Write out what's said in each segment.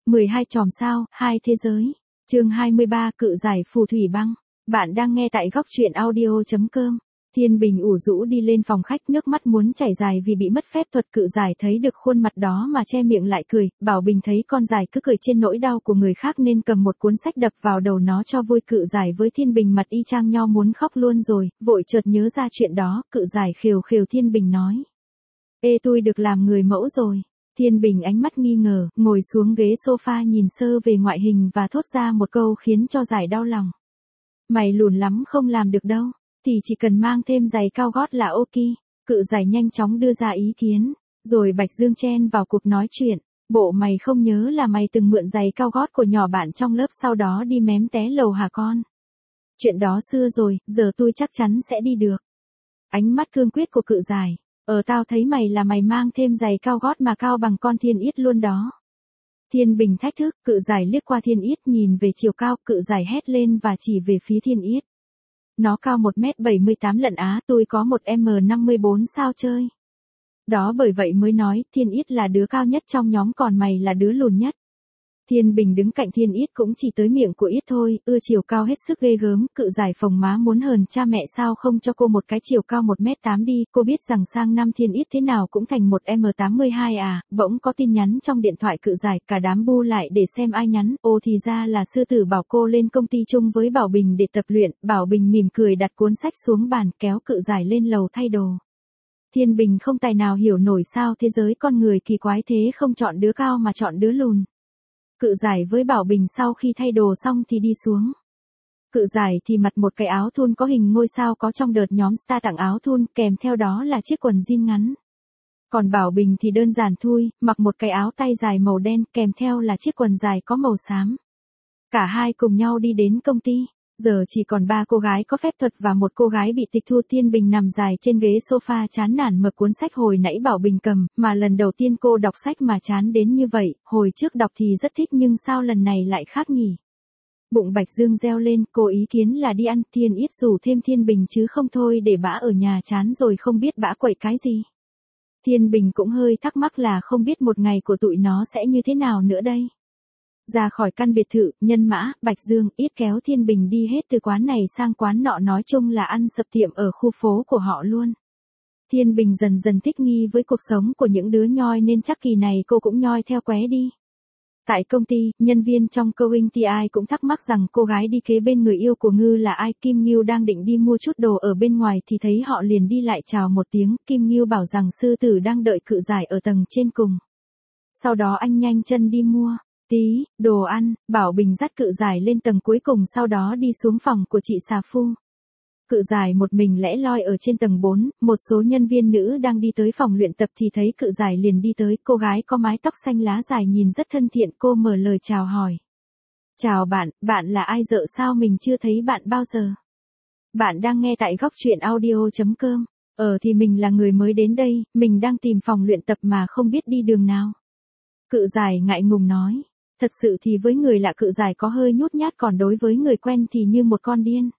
12 chòm sao, hai thế giới. Chương 23 cự giải phù thủy băng. Bạn đang nghe tại góc truyện audio.com. Thiên Bình ủ rũ đi lên phòng khách, nước mắt muốn chảy dài vì bị mất phép thuật. Cự giải thấy được khuôn mặt đó mà che miệng lại cười. Bảo Bình thấy con giải cứ cười trên nỗi đau của người khác nên cầm một cuốn sách đập vào đầu nó cho vui. Cự giải với Thiên Bình mặt y chang nho muốn khóc luôn rồi, vội chợt nhớ ra chuyện đó. Cự giải khều khều Thiên Bình nói: Ê, tôi được làm người mẫu rồi. Thiên Bình ánh mắt nghi ngờ, ngồi xuống ghế sofa nhìn sơ về ngoại hình và thốt ra một câu khiến cho giải đau lòng. Mày lùn lắm không làm được đâu, thì chỉ cần mang thêm giày cao gót là ok. Cự giải nhanh chóng đưa ra ý kiến, rồi Bạch Dương chen vào cuộc nói chuyện. Bộ mày không nhớ là mày từng mượn giày cao gót của nhỏ bạn trong lớp sau đó đi mém té lầu hả con? Chuyện đó xưa rồi, giờ tôi chắc chắn sẽ đi được. Ánh mắt cương quyết của cự giải. Tao thấy mày là mày mang thêm giày cao gót mà cao bằng con Thiên Yết luôn đó. Thiên Bình thách thức, cự giải liếc qua Thiên Yết nhìn về chiều cao, cự giải hét lên và chỉ về phía Thiên Yết. Nó cao 1m78 lận á, tôi có 1m54 sao chơi. Đó bởi vậy mới nói, Thiên Yết là đứa cao nhất trong nhóm còn mày là đứa lùn nhất. Thiên Bình đứng cạnh Thiên Yết cũng chỉ tới miệng của Yết thôi, chiều cao hết sức ghê gớm. Cự giải phồng má muốn hờn cha mẹ sao không cho cô một cái chiều cao 1m8 đi, cô biết rằng sang năm Thiên Yết thế nào cũng thành 1m82 à. Bỗng có tin nhắn trong điện thoại cự giải, cả đám bu lại để xem ai nhắn. Thì ra là sư tử bảo cô lên công ty chung với Bảo Bình để tập luyện. Bảo Bình mỉm cười đặt cuốn sách xuống bàn, kéo cự giải lên lầu thay đồ. Thiên Bình không tài nào hiểu nổi sao thế giới con người kỳ quái thế, không chọn đứa cao mà chọn đứa lùn. Cự giải với Bảo Bình sau khi thay đồ xong thì đi xuống. Cự giải thì mặc một cái áo thun có hình ngôi sao có trong đợt nhóm Star tặng áo thun, kèm theo đó là chiếc quần jean ngắn. Còn Bảo Bình thì đơn giản thui, mặc một cái áo tay dài màu đen, kèm theo là chiếc quần dài có màu xám. Cả hai cùng nhau đi đến công ty. Giờ chỉ còn 3 cô gái có phép thuật và một cô gái bị tịch thu. Thiên Bình nằm dài trên ghế sofa chán nản mở cuốn sách hồi nãy Bảo Bình cầm, mà lần đầu tiên cô đọc sách mà chán đến như vậy. Hồi trước đọc thì rất thích nhưng sao lần này lại khác nhỉ? Bụng Bạch Dương reo lên, cô ý kiến là đi ăn. Thiên Yết rủ thêm Thiên Bình chứ không thôi để bả ở nhà chán rồi không biết bả quậy cái gì. Thiên Bình cũng hơi thắc mắc là không biết một ngày của tụi nó sẽ như thế nào nữa đây. Ra khỏi căn biệt thự, Nhân Mã, Bạch Dương, Yết kéo Thiên Bình đi hết từ quán này sang quán nọ, nói chung là ăn sập tiệm ở khu phố của họ luôn. Thiên Bình dần dần thích nghi với cuộc sống của những đứa nhoi nên chắc kỳ này cô cũng nhoi theo qué đi. Tại công ty, nhân viên trong community ai cũng thắc mắc rằng cô gái đi kế bên người yêu của Ngư là ai. Kim Ngưu đang định đi mua chút đồ ở bên ngoài thì thấy họ liền đi lại chào một tiếng. Kim Ngưu bảo rằng sư tử đang đợi cự giải ở tầng trên cùng. Sau đó anh nhanh chân đi mua tí đồ ăn. Bảo Bình dắt cự giải lên tầng cuối cùng, sau đó đi xuống phòng của chị Xà Phu. Cự giải một mình lẻ loi ở trên tầng 4, một số nhân viên nữ đang đi tới phòng luyện tập thì thấy cự giải liền đi tới. Cô gái có mái tóc xanh lá dài nhìn rất thân thiện, cô mở lời chào hỏi. Chào bạn, bạn là ai dợ sao mình chưa thấy bạn bao giờ? Bạn đang nghe tại góc truyện audio.com. Thì mình là người mới đến đây, mình đang tìm phòng luyện tập mà không biết đi đường nào. Cự giải ngại ngùng nói. Thật sự thì với người lạ cự giải có hơi nhút nhát, còn đối với người quen thì như một con điên.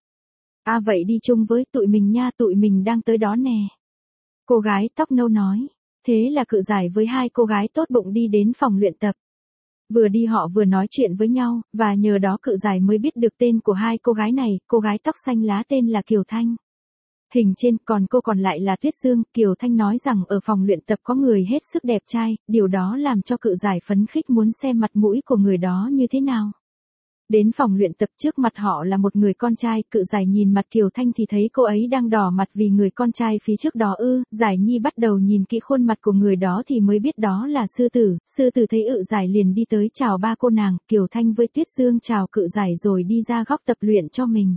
Vậy đi chung với tụi mình nha, tụi mình đang tới đó nè. Cô gái tóc nâu nói. Thế là cự giải với 2 cô gái tốt bụng đi đến phòng luyện tập. Vừa đi họ vừa nói chuyện với nhau, và nhờ đó cự giải mới biết được tên của 2 cô gái này. Cô gái tóc xanh lá tên là Kiều Thanh. Hình trên, còn cô còn lại là Tuyết Dương. Kiều Thanh nói rằng ở phòng luyện tập có người hết sức đẹp trai, điều đó làm cho cự giải phấn khích muốn xem mặt mũi của người đó như thế nào. Đến phòng luyện tập, trước mặt họ là một người con trai. Cự giải nhìn mặt Kiều Thanh thì thấy cô ấy đang đỏ mặt vì người con trai phía trước đó Giải Nhi bắt đầu nhìn kỹ khuôn mặt của người đó thì mới biết đó là sư tử. Sư tử thấy giải liền đi tới chào 3 cô nàng. Kiều Thanh với Tuyết Dương chào cự giải rồi đi ra góc tập luyện cho mình.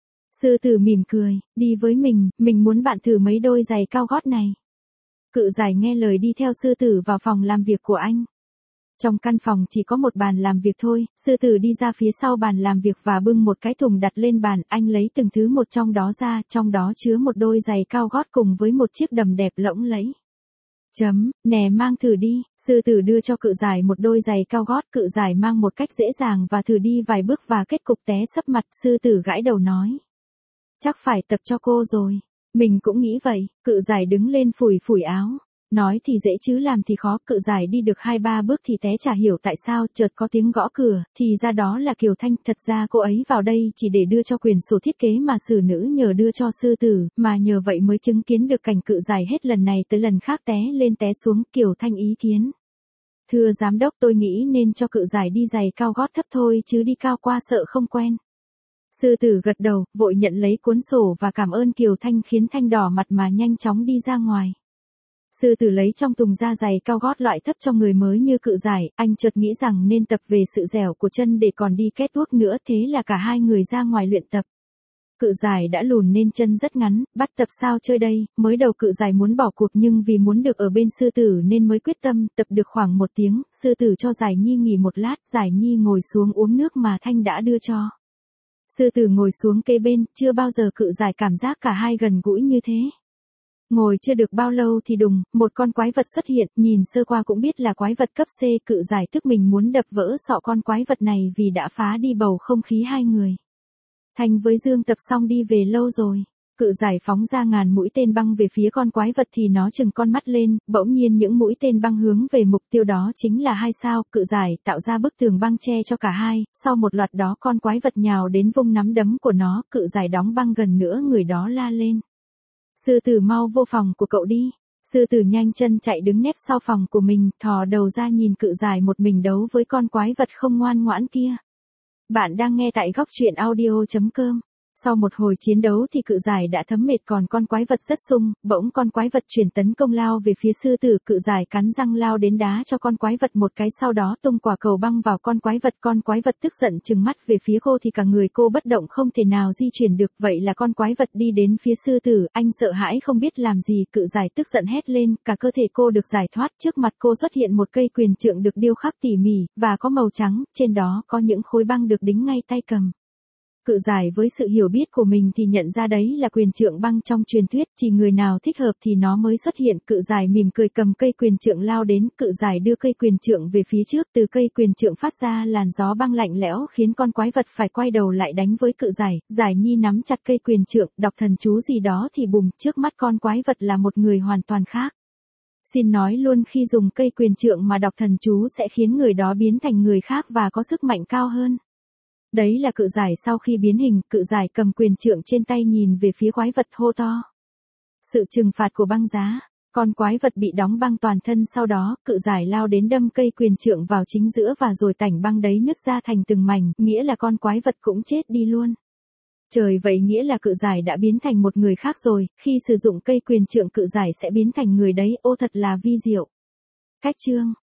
Sư tử mỉm cười, đi với mình muốn bạn thử mấy đôi giày cao gót này. Cự giải nghe lời đi theo sư tử vào phòng làm việc của anh. Trong căn phòng chỉ có một bàn làm việc thôi, sư tử đi ra phía sau bàn làm việc và bưng một cái thùng đặt lên bàn. Anh lấy từng thứ một trong đó ra, trong đó chứa một đôi giày cao gót cùng với một chiếc đầm đẹp lộng lẫy. Nè mang thử đi. Sư tử đưa cho cự giải một đôi giày cao gót. Cự giải mang một cách dễ dàng và thử đi vài bước và kết cục té sấp mặt. Sư tử gãi đầu nói. Chắc phải tập cho cô rồi. Mình cũng nghĩ vậy. Cự giải đứng lên phủi phủi áo. Nói thì dễ chứ làm thì khó, cự giải đi được 2-3 bước thì té chả hiểu tại sao, chợt có tiếng gõ cửa, thì ra đó là Kiều Thanh, thật ra cô ấy vào đây chỉ để đưa cho quyển sổ thiết kế mà sử nữ nhờ đưa cho sư tử, mà nhờ vậy mới chứng kiến được cảnh cự giải hết lần này tới lần khác té lên té xuống. Kiều Thanh ý kiến: thưa giám đốc, tôi nghĩ nên cho cự giải đi giày cao gót thấp thôi chứ đi cao qua sợ không quen. Sư tử gật đầu, vội nhận lấy cuốn sổ và cảm ơn Kiều Thanh, khiến Thanh đỏ mặt mà nhanh chóng đi ra ngoài. Sư tử lấy trong thùng ra giày cao gót loại thấp cho người mới như cự giải, anh chợt nghĩ rằng nên tập về sự dẻo của chân để còn đi két guốc nữa, thế là cả hai người ra ngoài luyện tập. Cự giải đã lùn nên chân rất ngắn, bắt tập sao chơi đây, mới đầu cự giải muốn bỏ cuộc nhưng vì muốn được ở bên sư tử nên mới quyết tâm, tập được khoảng 1 tiếng, sư tử cho Giải Nhi nghỉ một lát, Giải Nhi ngồi xuống uống nước mà Thanh đã đưa cho. Sư tử ngồi xuống kế bên, chưa bao giờ cự giải cảm giác cả hai gần gũi như thế. Ngồi chưa được bao lâu thì đùng, một con quái vật xuất hiện, nhìn sơ qua cũng biết là quái vật cấp C, cự giải tức mình muốn đập vỡ sọ con quái vật này vì đã phá đi bầu không khí hai người. Thanh với Dương tập xong đi về lâu rồi. Cự giải phóng ra ngàn mũi tên băng về phía con quái vật thì nó chừng con mắt lên, bỗng nhiên những mũi tên băng hướng về mục tiêu đó chính là 2 sao, cự giải tạo ra bức tường băng che cho cả hai, sau một loạt đó con quái vật nhào đến vung nắm đấm của nó, cự giải đóng băng gần nữa người đó la lên: sư tử mau vô phòng của cậu đi. Sư tử nhanh chân chạy đứng nép sau phòng của mình, thò đầu ra nhìn cự giải một mình đấu với con quái vật không ngoan ngoãn kia. Bạn đang nghe tại góc truyện audio.com. Sau một hồi chiến đấu thì cự giải đã thấm mệt còn con quái vật rất sung, bỗng con quái vật chuyển tấn công lao về phía sư tử, cự giải cắn răng lao đến đá cho con quái vật một cái sau đó tung quả cầu băng vào con quái vật tức giận trừng mắt về phía cô thì cả người cô bất động không thể nào di chuyển được, vậy là con quái vật đi đến phía sư tử, anh sợ hãi không biết làm gì, cự giải tức giận hét lên, cả cơ thể cô được giải thoát, trước mặt cô xuất hiện một cây quyền trượng được điêu khắc tỉ mỉ, và có màu trắng, trên đó có những khối băng được đính ngay tay cầm. Cự giải với sự hiểu biết của mình thì nhận ra đấy là quyền trượng băng trong truyền thuyết, chỉ người nào thích hợp thì nó mới xuất hiện. Cự giải mỉm cười cầm cây quyền trượng lao đến, cự giải đưa cây quyền trượng về phía trước, từ cây quyền trượng phát ra làn gió băng lạnh lẽo khiến con quái vật phải quay đầu lại đánh với cự giải. Giải Nhi nắm chặt cây quyền trượng, đọc thần chú gì đó thì bùm, trước mắt con quái vật là một người hoàn toàn khác. Xin nói luôn, khi dùng cây quyền trượng mà đọc thần chú sẽ khiến người đó biến thành người khác và có sức mạnh cao hơn. Đấy là cự giải sau khi biến hình, cự giải cầm quyền trượng trên tay nhìn về phía quái vật hô to: sự trừng phạt của băng giá. Con quái vật bị đóng băng toàn thân, sau đó, cự giải lao đến đâm cây quyền trượng vào chính giữa và rồi tảnh băng đấy nứt ra thành từng mảnh, nghĩa là con quái vật cũng chết đi luôn. Trời, vậy nghĩa là cự giải đã biến thành một người khác rồi, khi sử dụng cây quyền trượng cự giải sẽ biến thành người đấy, ô thật là vi diệu. Cách chương